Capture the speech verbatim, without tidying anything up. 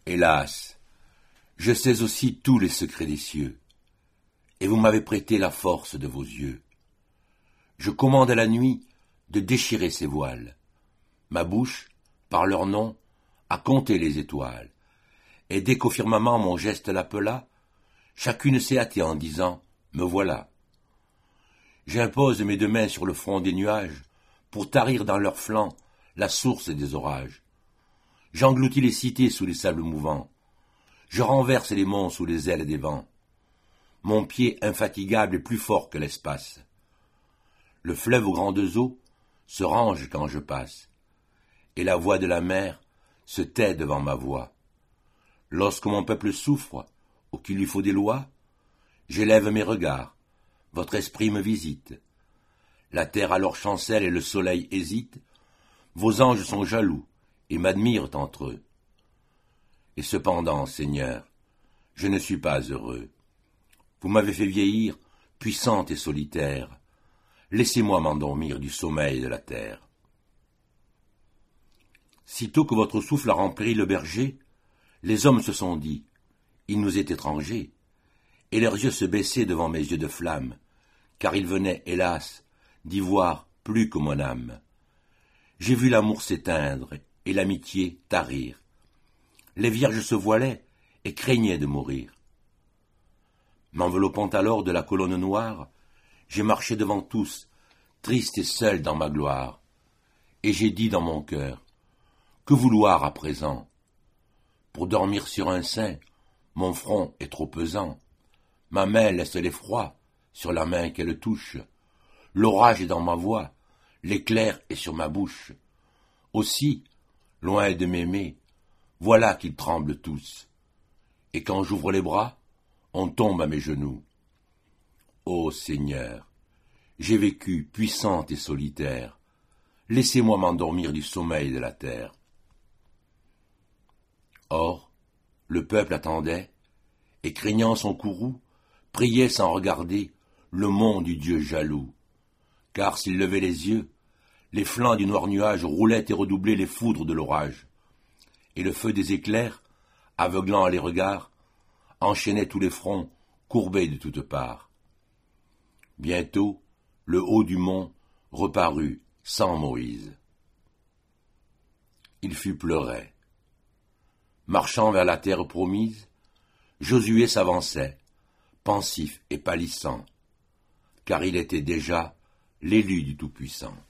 Hélas, je sais aussi tous les secrets des cieux, et vous m'avez prêté la force de vos yeux. Je commande à la nuit de déchirer ses voiles. Ma bouche, par leur nom, a compté les étoiles, et dès qu'au firmament mon geste l'appela, chacune s'est hâtée en disant « Me voilà ». J'impose mes deux mains sur le front des nuages, pour tarir dans leurs flancs la source des orages. J'engloutis les cités sous les sables mouvants, je renverse les monts sous les ailes des vents. Mon pied infatigable est plus fort que l'espace. Le fleuve aux grandes eaux se range quand je passe, et la voix de la mer se tait devant ma voix. Lorsque mon peuple souffre, ou qu'il lui faut des lois, j'élève mes regards, votre esprit me visite. La terre alors chancelle et le soleil hésite, vos anges sont jaloux et m'admirent entre eux. Et cependant, Seigneur, je ne suis pas heureux. Vous m'avez fait vieillir, puissante et solitaire. Laissez-moi m'endormir du sommeil de la terre. Sitôt que votre souffle a rempli le berger, les hommes se sont dit, il nous est étranger, et leurs yeux se baissaient devant mes yeux de flamme, car ils venaient, hélas, d'y voir plus que mon âme. J'ai vu l'amour s'éteindre et l'amitié tarir. Les vierges se voilaient et craignaient de mourir. M'enveloppant alors de la colonne noire, j'ai marché devant tous, triste et seul dans ma gloire, et j'ai dit dans mon cœur, que vouloir à présent? Pour dormir sur un sein, mon front est trop pesant, ma main laisse l'effroi sur la main qu'elle touche, l'orage est dans ma voix, l'éclair est sur ma bouche. Aussi, loin de m'aimer, voilà qu'ils tremblent tous, et quand j'ouvre les bras, on tombe à mes genoux. Ô Seigneur, j'ai vécu puissante et solitaire, laissez-moi m'endormir du sommeil de la terre. Or, le peuple attendait, et craignant son courroux, priait sans regarder le mont du Dieu jaloux. Car s'il levait les yeux, les flancs du noir nuage roulaient et redoublaient les foudres de l'orage, et le feu des éclairs, aveuglant les regards, enchaînait tous les fronts courbés de toutes parts. Bientôt, le haut du mont reparut sans Moïse. Il fut pleuré. Marchant vers la terre promise, Josué s'avançait, pensif et pâlissant, car il était déjà l'élu du Tout-Puissant.